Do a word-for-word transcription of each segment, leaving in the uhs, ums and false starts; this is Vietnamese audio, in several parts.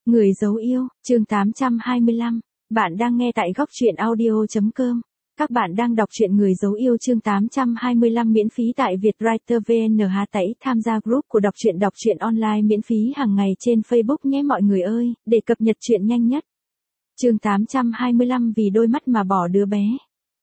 Người dấu yêu, chương tám trăm hai mươi lăm. Bạn đang nghe tại góc truyện audio chấm com. Các bạn đang đọc truyện Người dấu yêu chương tám trăm hai mươi lăm miễn phí tại Vietwriter vê en hát tẩy tham gia group của đọc truyện đọc truyện online miễn phí hàng ngày trên Facebook nhé mọi người ơi, để cập nhật truyện nhanh nhất. Chương tám trăm hai mươi lăm vì đôi mắt mà bỏ đứa bé.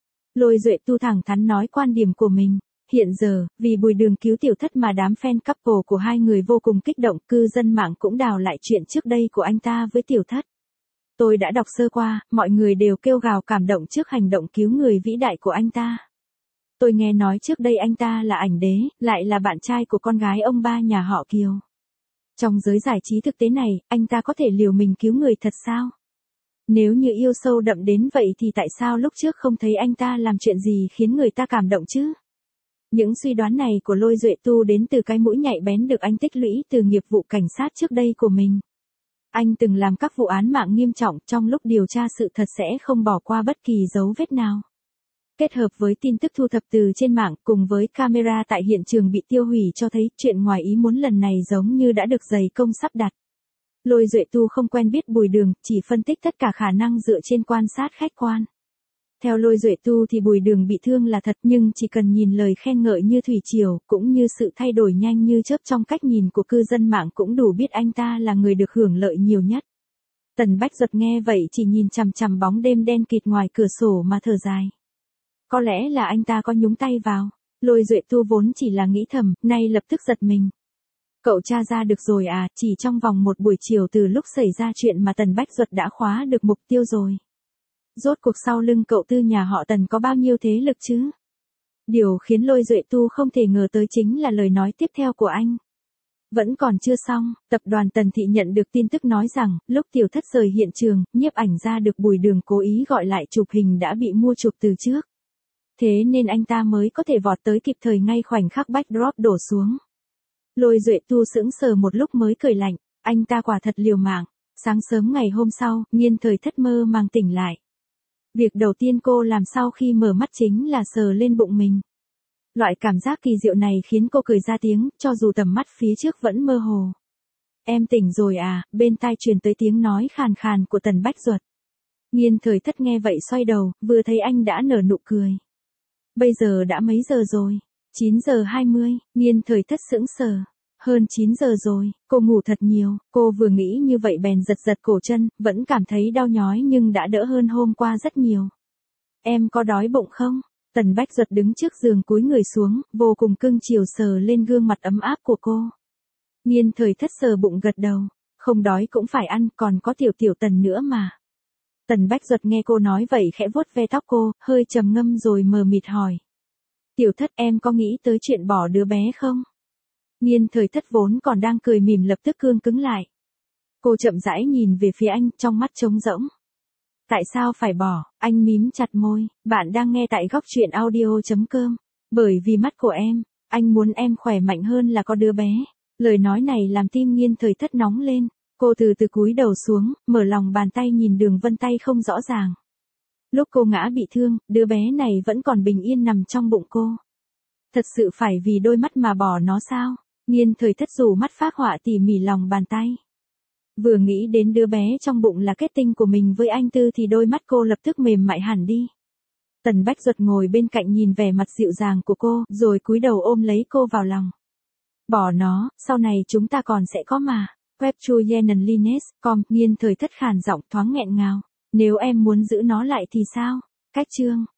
Lôi Duệ Tu thẳng thắn nói quan điểm của mình. Hiện giờ, vì Bùi Đường cứu Tiểu Thất mà đám fan couple của hai người vô cùng kích động, cư dân mạng cũng đào lại chuyện trước đây của anh ta với Tiểu Thất. Tôi đã đọc sơ qua, mọi người đều kêu gào cảm động trước hành động cứu người vĩ đại của anh ta. Tôi nghe nói trước đây anh ta là ảnh đế, lại là bạn trai của con gái ông ba nhà họ Kiều. Trong giới giải trí thực tế này, anh ta có thể liều mình cứu người thật sao? Nếu như yêu sâu đậm đến vậy thì tại sao lúc trước không thấy anh ta làm chuyện gì khiến người ta cảm động chứ? Những suy đoán này của Lôi Duệ Tu đến từ cái mũi nhạy bén được anh tích lũy từ nghiệp vụ cảnh sát trước đây của mình. Anh từng làm các vụ án mạng nghiêm trọng, trong lúc điều tra sự thật sẽ không bỏ qua bất kỳ dấu vết nào. Kết hợp với tin tức thu thập từ trên mạng cùng với camera tại hiện trường bị tiêu hủy cho thấy chuyện ngoài ý muốn lần này giống như đã được dày công sắp đặt. Lôi Duệ Tu không quen biết Bùi Đường, chỉ phân tích tất cả khả năng dựa trên quan sát khách quan. Theo Lôi Duệ Tu thì Bùi Đường bị thương là thật, nhưng chỉ cần nhìn lời khen ngợi như thủy triều, cũng như sự thay đổi nhanh như chớp trong cách nhìn của cư dân mạng cũng đủ biết anh ta là người được hưởng lợi nhiều nhất. Tần Bách Duật nghe vậy chỉ nhìn chằm chằm bóng đêm đen kịt ngoài cửa sổ mà thở dài. Có lẽ là anh ta có nhúng tay vào. Lôi Duệ Tu vốn chỉ là nghĩ thầm, nay lập tức giật mình. Cậu tra ra được rồi à, chỉ trong vòng một buổi chiều từ lúc xảy ra chuyện mà Tần Bách Duật đã khóa được mục tiêu rồi. Rốt cuộc sau lưng cậu Tư nhà họ Tần có bao nhiêu thế lực chứ? Điều khiến Lôi Duệ Tu không thể ngờ tới chính là lời nói tiếp theo của anh. Vẫn còn chưa xong, tập đoàn Tần Thị nhận được tin tức nói rằng, lúc Tiểu Thất rời hiện trường, nhiếp ảnh ra được Bùi Đường cố ý gọi lại chụp hình đã bị mua chụp từ trước. Thế nên anh ta mới có thể vọt tới kịp thời ngay khoảnh khắc backdrop đổ xuống. Lôi Duệ Tu sững sờ một lúc mới cười lạnh, anh ta quả thật liều mạng. Sáng sớm ngày hôm sau, Nghiên Thời Thất mơ màng tỉnh lại. Việc đầu tiên cô làm sau khi mở mắt chính là sờ lên bụng mình. Loại cảm giác kỳ diệu này khiến cô cười ra tiếng, cho dù tầm mắt phía trước vẫn mơ hồ. Em tỉnh rồi à, bên tai truyền tới tiếng nói khàn khàn của Tần Bách Duật. Nghiên Thời Thất nghe vậy xoay đầu, vừa thấy anh đã nở nụ cười. Bây giờ đã mấy giờ rồi? chín giờ hai mươi, Nghiên Thời Thất sững sờ. Hơn chín giờ rồi, cô ngủ thật nhiều, cô vừa nghĩ như vậy bèn giật giật cổ chân, vẫn cảm thấy đau nhói nhưng đã đỡ hơn hôm qua rất nhiều. Em có đói bụng không? Tần Bách Duật đứng trước giường cúi người xuống, vô cùng cưng chiều sờ lên gương mặt ấm áp của cô. Nghiên Thời Thất sờ bụng gật đầu, không đói cũng phải ăn, còn có Tiểu Tiểu Tần nữa mà. Tần Bách Duật nghe cô nói vậy khẽ vuốt ve tóc cô, hơi trầm ngâm rồi mờ mịt hỏi. Tiểu Thất, em có nghĩ tới chuyện bỏ đứa bé không? Nghiên Thời Thất vốn còn đang cười mỉm lập tức cương cứng lại. Cô chậm rãi nhìn về phía anh, trong mắt trống rỗng. Tại sao phải bỏ? Anh mím chặt môi. Bạn đang nghe tại góc truyện audio chấm com. Bởi vì mắt của em, anh muốn em khỏe mạnh hơn là có đứa bé. Lời nói này làm tim Nghiên Thời Thất nóng lên. Cô từ từ cúi đầu xuống, mở lòng bàn tay nhìn đường vân tay không rõ ràng. Lúc cô ngã bị thương, đứa bé này vẫn còn bình yên nằm trong bụng cô. Thật sự phải vì đôi mắt mà bỏ nó sao? Nghiên Thời Thất rủ mắt phác họa tỉ mỉ lòng bàn tay. Vừa nghĩ đến đứa bé trong bụng là kết tinh của mình với anh Tư thì đôi mắt cô lập tức mềm mại hẳn đi. Tần Bách Duật ngồi bên cạnh nhìn vẻ mặt dịu dàng của cô, rồi cúi đầu ôm lấy cô vào lòng. Bỏ nó, sau này chúng ta còn sẽ có mà. Web Chu Yenan Lines, com, Nghiên Thời Thất khàn giọng thoáng nghẹn ngào. Nếu em muốn giữ nó lại thì sao? Cách chương.